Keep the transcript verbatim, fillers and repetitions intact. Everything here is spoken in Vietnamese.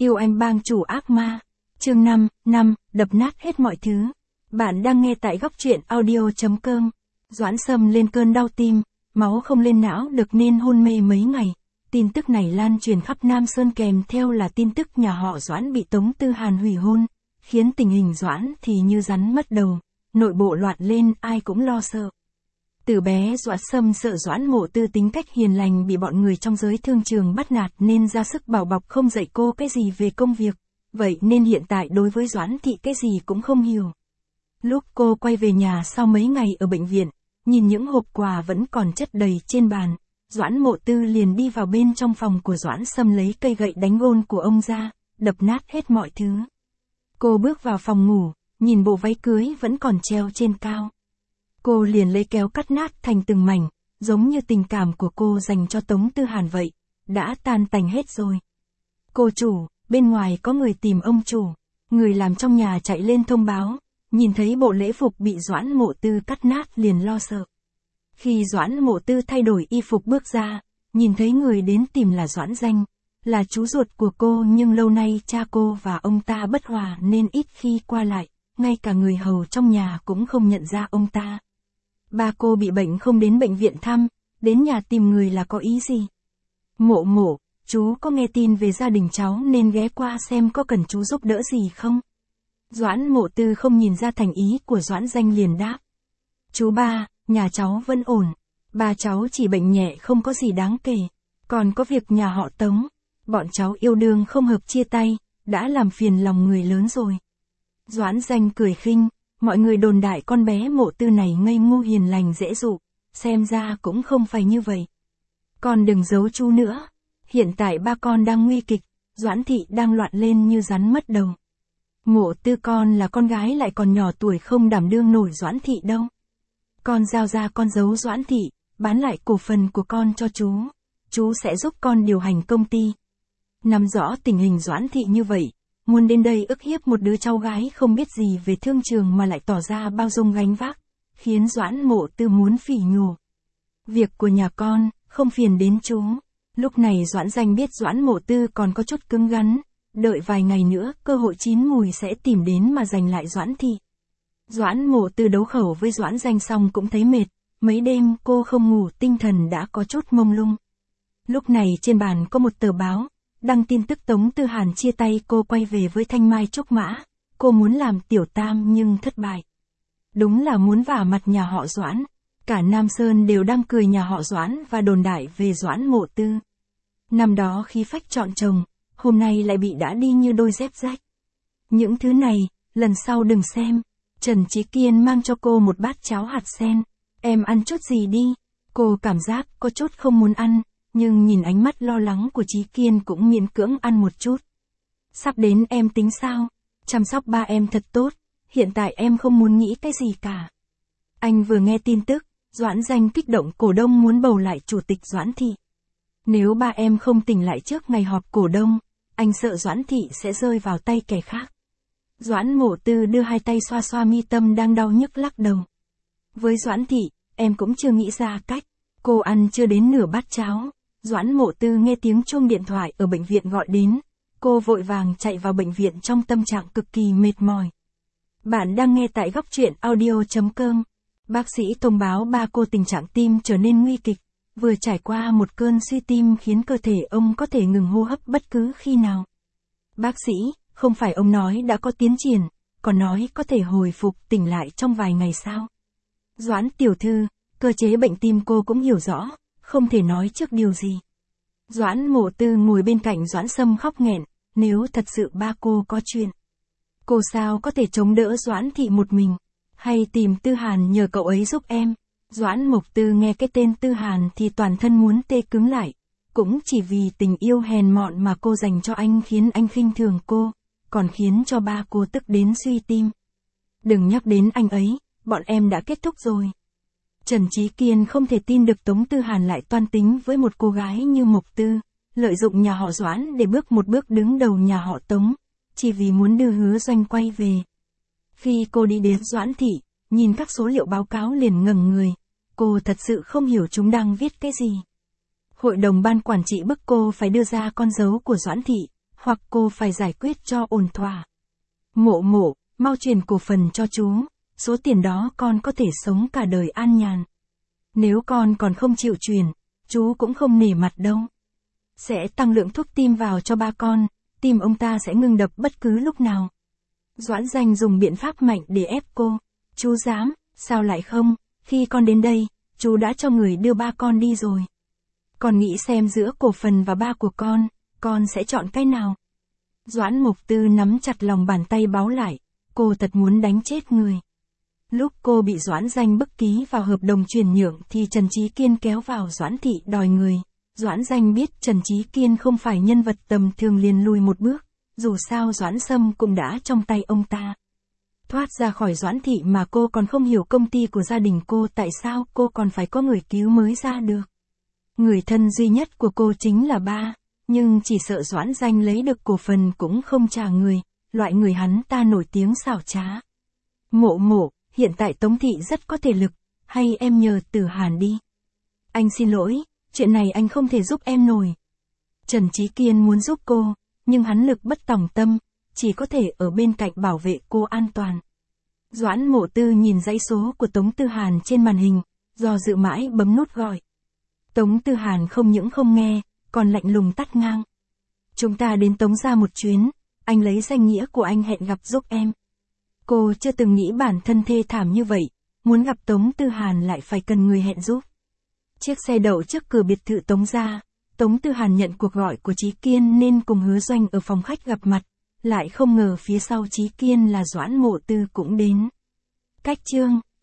Yêu anh bang chủ ác ma. Chương năm, năm, đập nát hết mọi thứ. Bạn đang nghe tại góc truyện audio chấm com. Doãn Sâm lên cơn đau tim, máu không lên não được nên hôn mê mấy ngày. Tin tức này lan truyền khắp Nam Sơn kèm theo là tin tức nhà họ Doãn bị Tống Tư Hàn hủy hôn, khiến tình hình Doãn thì như rắn mất đầu, nội bộ loạn lên ai cũng lo sợ. Từ bé Doãn Sâm sợ Doãn Mộ Tư tính cách hiền lành bị bọn người trong giới thương trường bắt nạt nên ra sức bảo bọc không dạy cô cái gì về công việc, vậy nên hiện tại đối với Doãn Thị cái gì cũng không hiểu. Lúc cô quay về nhà sau mấy ngày ở bệnh viện, nhìn những hộp quà vẫn còn chất đầy trên bàn, Doãn Mộ Tư liền đi vào bên trong phòng của Doãn Sâm lấy cây gậy đánh gôn của ông ra, đập nát hết mọi thứ. Cô bước vào phòng ngủ, nhìn bộ váy cưới vẫn còn treo trên cao. Cô liền lấy kéo cắt nát thành từng mảnh, giống như tình cảm của cô dành cho Tống Tư Hàn vậy, đã tan tành hết rồi. Cô chủ, bên ngoài có người tìm ông chủ, người làm trong nhà chạy lên thông báo, nhìn thấy bộ lễ phục bị Doãn Mộ Tư cắt nát liền lo sợ. Khi Doãn Mộ Tư thay đổi y phục bước ra, nhìn thấy người đến tìm là Doãn Danh, là chú ruột của cô nhưng lâu nay cha cô và ông ta bất hòa nên ít khi qua lại, ngay cả người hầu trong nhà cũng không nhận ra ông ta. Ba cô bị bệnh không đến bệnh viện thăm, đến nhà tìm người là có ý gì? Mộ mộ, chú có nghe tin về gia đình cháu nên ghé qua xem có cần chú giúp đỡ gì không? Doãn Mộ Tư không nhìn ra thành ý của Doãn Danh liền đáp. Chú ba, nhà cháu vẫn ổn, ba cháu chỉ bệnh nhẹ không có gì đáng kể, còn có việc nhà họ Tống, bọn cháu yêu đương không hợp chia tay, đã làm phiền lòng người lớn rồi. Doãn Danh cười khinh, mọi người đồn đại con bé Mộ Tư này ngây ngô hiền lành dễ dụ, xem ra cũng không phải như vậy. Con đừng giấu chú nữa, hiện tại ba con đang nguy kịch, Doãn Thị đang loạn lên như rắn mất đầu. Mộ Tư con là con gái lại còn nhỏ tuổi không đảm đương nổi Doãn Thị đâu. Con giao ra con giấu Doãn Thị, bán lại cổ phần của con cho chú, chú sẽ giúp con điều hành công ty. Nắm rõ tình hình Doãn Thị như vậy, muốn đến đây ức hiếp một đứa cháu gái không biết gì về thương trường mà lại tỏ ra bao dung gánh vác, khiến Doãn Mộ Tư muốn phỉ nhổ. Việc của nhà con, không phiền đến chú. Lúc này Doãn Danh biết Doãn Mộ Tư còn có chút cứng rắn, đợi vài ngày nữa cơ hội chín mùi sẽ tìm đến mà giành lại Doãn Thị. Doãn Mộ Tư đấu khẩu với Doãn Danh xong cũng thấy mệt, mấy đêm cô không ngủ tinh thần đã có chút mông lung. Lúc này trên bàn có một tờ báo, đăng tin tức Tống Tư Hàn chia tay cô quay về với Thanh Mai Trúc Mã, cô muốn làm tiểu tam nhưng thất bại. Đúng là muốn vả mặt nhà họ Doãn, cả Nam Sơn đều đang cười nhà họ Doãn và đồn đại về Doãn Mộ Tư. Năm đó khí phách chọn chồng, hôm nay lại bị đã đi như đôi dép rách. Những thứ này, lần sau đừng xem. Trần Chí Kiên mang cho cô một bát cháo hạt sen, em ăn chút gì đi, cô cảm giác có chút không muốn ăn, nhưng nhìn ánh mắt lo lắng của Chí Kiên cũng miễn cưỡng ăn một chút. Sắp đến em tính sao, chăm sóc ba em thật tốt, hiện tại em không muốn nghĩ cái gì cả. Anh vừa nghe tin tức, Doãn Danh kích động cổ đông muốn bầu lại chủ tịch Doãn Thị. Nếu ba em không tỉnh lại trước ngày họp cổ đông, anh sợ Doãn Thị sẽ rơi vào tay kẻ khác. Doãn Mộ Tư đưa hai tay xoa xoa mi tâm đang đau nhức lắc đầu. Với Doãn Thị, em cũng chưa nghĩ ra cách. Cô ăn chưa đến nửa bát cháo. Doãn Mộ Tư nghe tiếng chuông điện thoại ở bệnh viện gọi đến. Cô vội vàng chạy vào bệnh viện trong tâm trạng cực kỳ mệt mỏi. Bạn đang nghe tại góc truyện audio chấm com. Bác sĩ thông báo ba cô tình trạng tim trở nên nguy kịch. Vừa trải qua một cơn suy tim khiến cơ thể ông có thể ngừng hô hấp bất cứ khi nào. Bác sĩ, không phải ông nói đã có tiến triển, còn nói có thể hồi phục tỉnh lại trong vài ngày sao? Doãn tiểu thư, cơ chế bệnh tim cô cũng hiểu rõ, không thể nói trước điều gì. Doãn Mộ Tư ngồi bên cạnh Doãn Sâm khóc nghẹn, nếu thật sự ba cô có chuyện. Cô sao có thể chống đỡ Doãn Thị một mình, hay tìm Tư Hàn nhờ cậu ấy giúp em. Doãn Mộc Tư nghe cái tên Tư Hàn thì toàn thân muốn tê cứng lại, cũng chỉ vì tình yêu hèn mọn mà cô dành cho anh khiến anh khinh thường cô, còn khiến cho ba cô tức đến suy tim. Đừng nhắc đến anh ấy, bọn em đã kết thúc rồi. Trần Chí Kiên không thể tin được Tống Tư Hàn lại toan tính với một cô gái như Mộc Tư, lợi dụng nhà họ Doãn để bước một bước đứng đầu nhà họ Tống, chỉ vì muốn đưa Hứa Doanh quay về. Khi cô đi đến Doãn Thị, nhìn các số liệu báo cáo liền ngẩng người, cô thật sự không hiểu chúng đang viết cái gì. Hội đồng ban quản trị bức cô phải đưa ra con dấu của Doãn Thị, hoặc cô phải giải quyết cho ổn thỏa. Mộ mộ, mau chuyển cổ phần cho chú, số tiền đó con có thể sống cả đời an nhàn. Nếu con còn không chịu chuyển, chú cũng không nể mặt đâu. Sẽ tăng lượng thuốc tim vào cho ba con, tim ông ta sẽ ngừng đập bất cứ lúc nào. Doãn Danh dùng biện pháp mạnh để ép cô. Chú dám, sao lại không, khi con đến đây, chú đã cho người đưa ba con đi rồi. Con nghĩ xem giữa cổ phần và ba của con, con sẽ chọn cái nào? Doãn Mục Tư nắm chặt lòng bàn tay báo lại, cô thật muốn đánh chết người. Lúc cô bị Doãn Danh bức ký vào hợp đồng chuyển nhượng thì Trần Chí Kiên kéo vào Doãn Thị đòi người. Doãn Danh biết Trần Chí Kiên không phải nhân vật tầm thường liền lùi một bước, dù sao Doãn Sâm cũng đã trong tay ông ta. Thoát ra khỏi Doãn Thị mà cô còn không hiểu công ty của gia đình cô, tại sao cô còn phải có người cứu mới ra được. Người thân duy nhất của cô chính là ba, nhưng chỉ sợ Doãn Danh lấy được cổ phần cũng không trả người, loại người hắn ta nổi tiếng xảo trá. Mộ mộ, hiện tại Tống Thị rất có thể lực, hay em nhờ Tử Hàn đi. Anh xin lỗi, chuyện này anh không thể giúp em nổi. Trần Chí Kiên muốn giúp cô, nhưng hắn lực bất tòng tâm, chỉ có thể ở bên cạnh bảo vệ cô an toàn. Doãn Mộ Tư nhìn dãy số của Tống Tư Hàn trên màn hình, do dự mãi bấm nút gọi. Tống Tư Hàn không những không nghe, còn lạnh lùng tắt ngang. Chúng ta đến Tống gia một chuyến, anh lấy danh nghĩa của anh hẹn gặp giúp em. Cô chưa từng nghĩ bản thân thê thảm như vậy, muốn gặp Tống Tư Hàn lại phải cần người hẹn giúp. Chiếc xe đậu trước cửa biệt thự Tống gia, Tống Tư Hàn nhận cuộc gọi của Chí Kiên nên cùng Hứa Doanh ở phòng khách gặp mặt, lại không ngờ phía sau Chí Kiên là Doãn Mộ Tư cũng đến. Cách chương